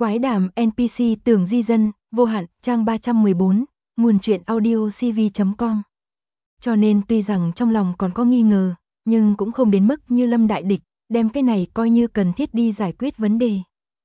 Quái đàm NPC tưởng di dân, vô hạn, trang 314, nguồn truyện audio cv.com. Cho nên tuy rằng trong lòng còn có nghi ngờ, nhưng cũng không đến mức như Lâm đại địch, đem cái này coi như cần thiết đi giải quyết vấn đề.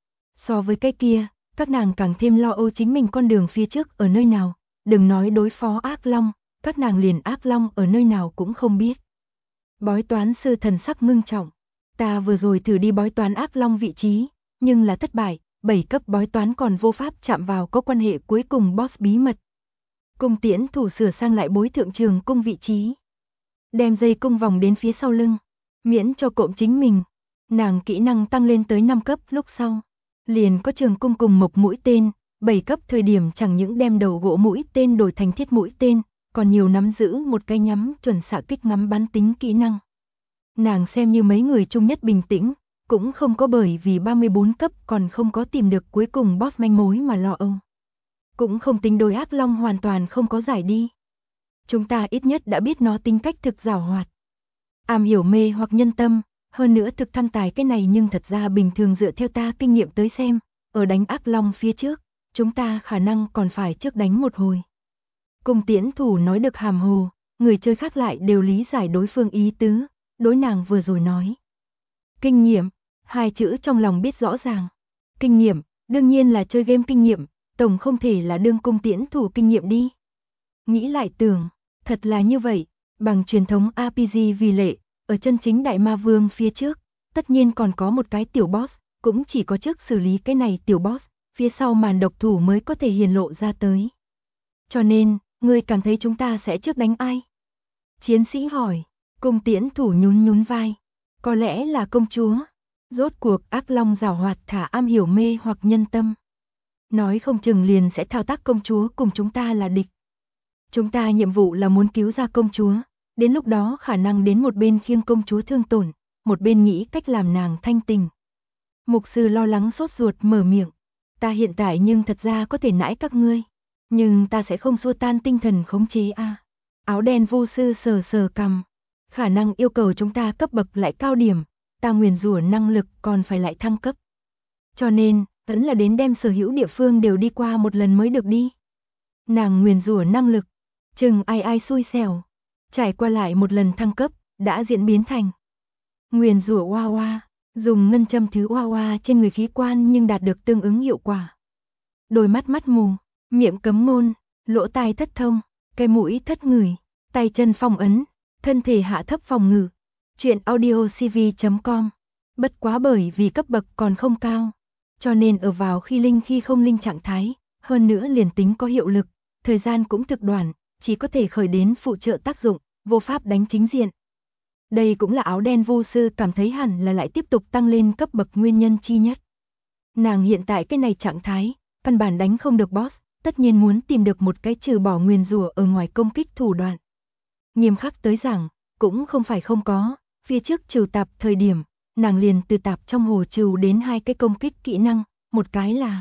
So với cái kia, các nàng càng thêm lo âu chính mình con đường phía trước ở nơi nào, đừng nói đối phó ác long, các nàng liền ác long ở nơi nào cũng không biết. Bói toán sư thần sắc ngưng trọng, ta vừa rồi thử đi bói toán ác long vị trí, nhưng là thất bại, 7 cấp bói toán còn vô pháp chạm vào có quan hệ cuối cùng boss bí mật. Cung tiễn thủ sửa sang lại bối thượng trường cung vị trí, đem dây cung vòng đến phía sau lưng, miễn cho cộm chính mình. Nàng kỹ năng tăng lên tới 5 cấp lúc sau, liền có trường cung cùng mộc mũi tên, 7 cấp thời điểm chẳng những đem đầu gỗ mũi tên đổi thành thiết mũi tên, còn nhiều nắm giữ một cái nhắm chuẩn xạ kích ngắm bắn tính kỹ năng. Nàng xem như mấy người chung nhất bình tĩnh, cũng không có bởi vì 34 cấp còn không có tìm được cuối cùng boss manh mối mà lo âu. Cũng không tính đôi ác long hoàn toàn không có giải đi. Chúng ta ít nhất đã biết nó tính cách thực giảo hoạt, am hiểu mê hoặc nhân tâm, hơn nữa thực tham tài cái này, nhưng thật ra bình thường dựa theo ta kinh nghiệm tới xem, ở đánh ác long phía trước, chúng ta khả năng còn phải trước đánh một hồi. Cung tiễn thủ nói được hàm hồ, người chơi khác lại đều lý giải đối phương ý tứ, đối nàng vừa rồi nói. Kinh nghiệm, hai chữ trong lòng biết rõ ràng. Kinh nghiệm, đương nhiên là chơi game kinh nghiệm, tổng không thể là đương cung tiễn thủ kinh nghiệm đi. Nghĩ lại tưởng, thật là như vậy, bằng truyền thống RPG vì lệ, ở chân chính đại ma vương phía trước, tất nhiên còn có một cái tiểu boss, cũng chỉ có trước xử lý cái này tiểu boss, phía sau màn độc thủ mới có thể hiển lộ ra tới. Cho nên, ngươi cảm thấy chúng ta sẽ trước đánh ai? Chiến sĩ hỏi, cung tiễn thủ nhún nhún vai. Có lẽ là công chúa. Rốt cuộc ác long giảo hoạt thả am hiểu mê hoặc nhân tâm. Nói không chừng liền sẽ thao tác công chúa cùng chúng ta là địch. Chúng ta nhiệm vụ là muốn cứu ra công chúa, đến lúc đó khả năng đến một bên khiêng công chúa thương tổn, một bên nghĩ cách làm nàng thanh tình. Mục sư lo lắng sốt ruột mở miệng, ta hiện tại nhưng thật ra có thể nãi các ngươi, nhưng ta sẽ không xua tan tinh thần khống chế a. Áo đen vô sư sờ sờ cằm, khả năng yêu cầu chúng ta cấp bậc lại cao điểm, ta nguyền rủa năng lực còn phải lại thăng cấp. Cho nên, vẫn là đến đem sở hữu địa phương đều đi qua một lần mới được đi. Nàng nguyền rủa năng lực, chừng ai xui xẻo, trải qua lại một lần thăng cấp, đã diễn biến thành nguyền rủa oa oa, dùng ngân châm thứ oa oa trên người khí quan nhưng đạt được tương ứng hiệu quả. Đôi mắt mắt mù, miệng cấm ngôn, lỗ tai thất thông, cái mũi thất ngửi, tay chân phong ấn, thân thể hạ thấp phòng ngự. Chuyện audio cv.com. Bất quá bởi vì cấp bậc còn không cao, cho nên ở vào khi linh khi không linh trạng thái, hơn nữa liền tính có hiệu lực, thời gian cũng thực đoạn, chỉ có thể khởi đến phụ trợ tác dụng, vô pháp đánh chính diện. Đây cũng là áo đen vô sư cảm thấy hẳn là lại tiếp tục tăng lên cấp bậc nguyên nhân chi nhất. Nàng hiện tại cái này trạng thái, căn bản đánh không được boss, tất nhiên muốn tìm được một cái trừ bỏ nguyền rủa ở ngoài công kích thủ đoạn. Nghiêm khắc tới rằng, cũng không phải không có, phía trước trừ tạp thời điểm, nàng liền từ tạp trong hồ trừ đến 2 cái công kích kỹ năng, một cái là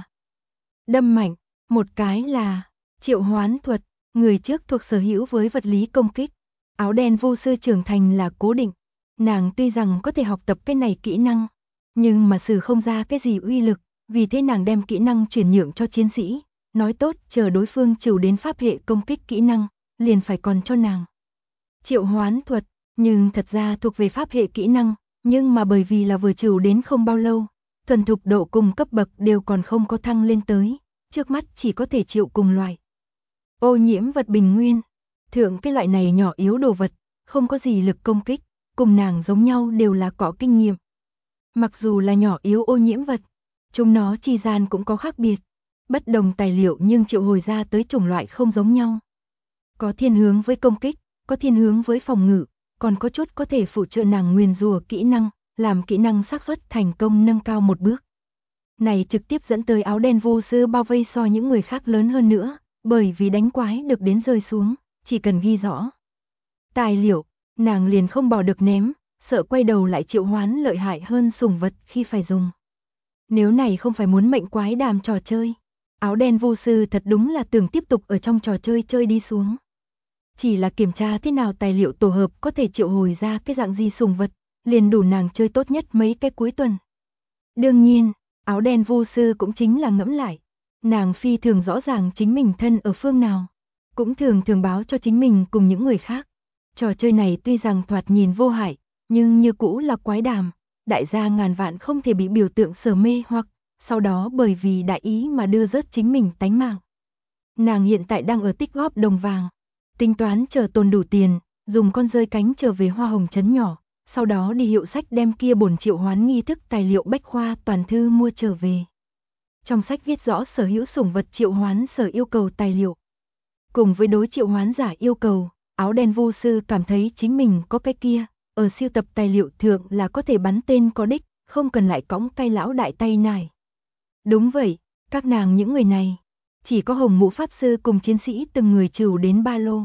đâm mạnh, một cái là triệu hoán thuật, người trước thuộc sở hữu với vật lý công kích. Áo đen vô sư trưởng thành là cố định, nàng tuy rằng có thể học tập cái này kỹ năng, nhưng mà sử không ra cái gì uy lực, vì thế nàng đem kỹ năng chuyển nhượng cho chiến sĩ, nói tốt chờ đối phương trừ đến pháp hệ công kích kỹ năng, liền phải còn cho nàng triệu hoán thuật. Nhưng thật ra thuộc về pháp hệ kỹ năng, nhưng mà bởi vì là vừa trừ đến không bao lâu, thuần thục độ cùng cấp bậc đều còn không có thăng lên tới, trước mắt chỉ có thể chịu cùng loại. Ô nhiễm vật bình nguyên, thượng cái loại này nhỏ yếu đồ vật, không có gì lực công kích, cùng nàng giống nhau đều là có kinh nghiệm. Mặc dù là nhỏ yếu ô nhiễm vật, chúng nó chi gian cũng có khác biệt, bất đồng tài liệu nhưng triệu hồi ra tới chủng loại không giống nhau. Có thiên hướng với công kích, có thiên hướng với phòng ngự, còn có chút có thể phụ trợ nàng nguyền rủa kỹ năng, làm kỹ năng xác suất thành công nâng cao một bước. Này trực tiếp dẫn tới áo đen vô sư bao vây so những người khác lớn hơn nữa, bởi vì đánh quái được đến rơi xuống, chỉ cần ghi rõ tài liệu, nàng liền không bỏ được ném, sợ quay đầu lại triệu hoán lợi hại hơn sủng vật khi phải dùng. Nếu này không phải muốn mệnh quái đàm trò chơi, áo đen vô sư thật đúng là tưởng tiếp tục ở trong trò chơi chơi đi xuống. Chỉ là kiểm tra thế nào tài liệu tổ hợp có thể triệu hồi ra cái dạng gì sủng vật, liền đủ nàng chơi tốt nhất mấy cái cuối tuần. Đương nhiên, Áo đen vô sư cũng chính là ngẫm lại. Nàng phi thường rõ ràng chính mình thân ở phương nào. Cũng thường thường báo cho chính mình cùng những người khác. Trò chơi này tuy rằng thoạt nhìn vô hại, nhưng như cũ là quái đàm. Đại gia ngàn vạn không thể bị biểu tượng sở mê hoặc, sau đó bởi vì đại ý mà đưa rớt chính mình tánh mạng. Nàng hiện tại đang ở tích góp đồng vàng. Tính toán chờ tồn đủ tiền, dùng con rơi cánh trở về Hoa Hồng trấn nhỏ. Sau đó đi hiệu sách đem kia bổn triệu hoán nghi thức tài liệu bách khoa toàn thư mua trở về. Trong sách viết rõ sở hữu sủng vật triệu hoán sở yêu cầu tài liệu. Cùng với đối triệu hoán giả yêu cầu, áo đen vô sư cảm thấy chính mình có cái kia, ở siêu tập tài liệu thượng là có thể bắn tên có đích, không cần lại cõng cây lão đại tay nải. Đúng vậy, các nàng những người này, chỉ có Hồng Mũ Pháp Sư cùng chiến sĩ từng người trừu đến ba lô.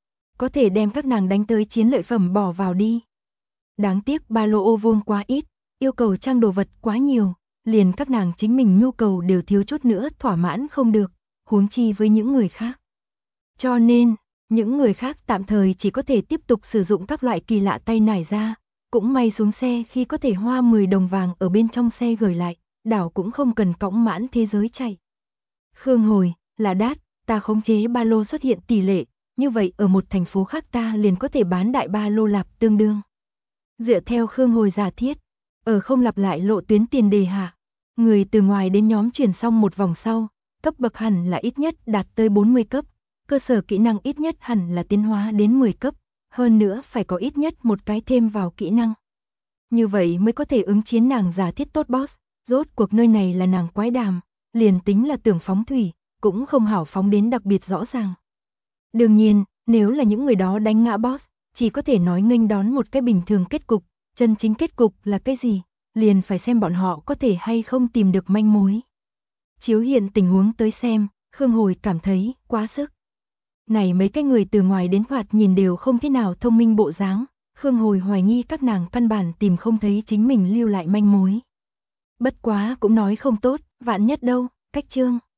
Có thể đem các nàng đánh tới chiến lợi phẩm bỏ vào đi. Đáng tiếc ba lô ô vuông quá ít, yêu cầu trang đồ vật quá nhiều, liền các nàng chính mình nhu cầu đều thiếu chút nữa thỏa mãn không được, huống chi với những người khác. Cho nên, những người khác tạm thời chỉ có thể tiếp tục sử dụng các loại kỳ lạ tay nải ra, cũng may xuống xe khi có thể hoa 10 đồng vàng ở bên trong xe gửi lại, đảo cũng không cần cõng mãn thế giới chạy. Khương hồi, là đát, ta khống chế ba lô xuất hiện tỷ lệ, như vậy ở một thành phố khác ta liền có thể bán đại ba lô lạp tương đương. Dựa theo Khương hồi giả thiết, ở không lặp lại lộ tuyến tiền đề hạ, người từ ngoài đến nhóm chuyển xong một vòng sau, cấp bậc hẳn là ít nhất đạt tới 40 cấp, cơ sở kỹ năng ít nhất hẳn là tiến hóa đến 10 cấp, hơn nữa phải có ít nhất một cái thêm vào kỹ năng. Như vậy mới có thể ứng chiến nàng giả thiết tốt boss, rốt cuộc nơi này là nàng quái đàm, liền tính là tưởng phóng thủy, cũng không hảo phóng đến đặc biệt rõ ràng. Đương nhiên, nếu là những người đó đánh ngã boss, chỉ có thể nói nghênh đón một cái bình thường kết cục, chân chính kết cục là cái gì, liền phải xem bọn họ có thể hay không tìm được manh mối. Chiếu hiện tình huống tới xem, Khương Hồi cảm thấy quá sức. Này mấy cái người từ ngoài đến thoạt nhìn đều không thế nào thông minh bộ dáng, Khương Hồi hoài nghi các nàng căn bản tìm không thấy chính mình lưu lại manh mối. Bất quá cũng nói không tốt, vạn nhất đâu, cách chương.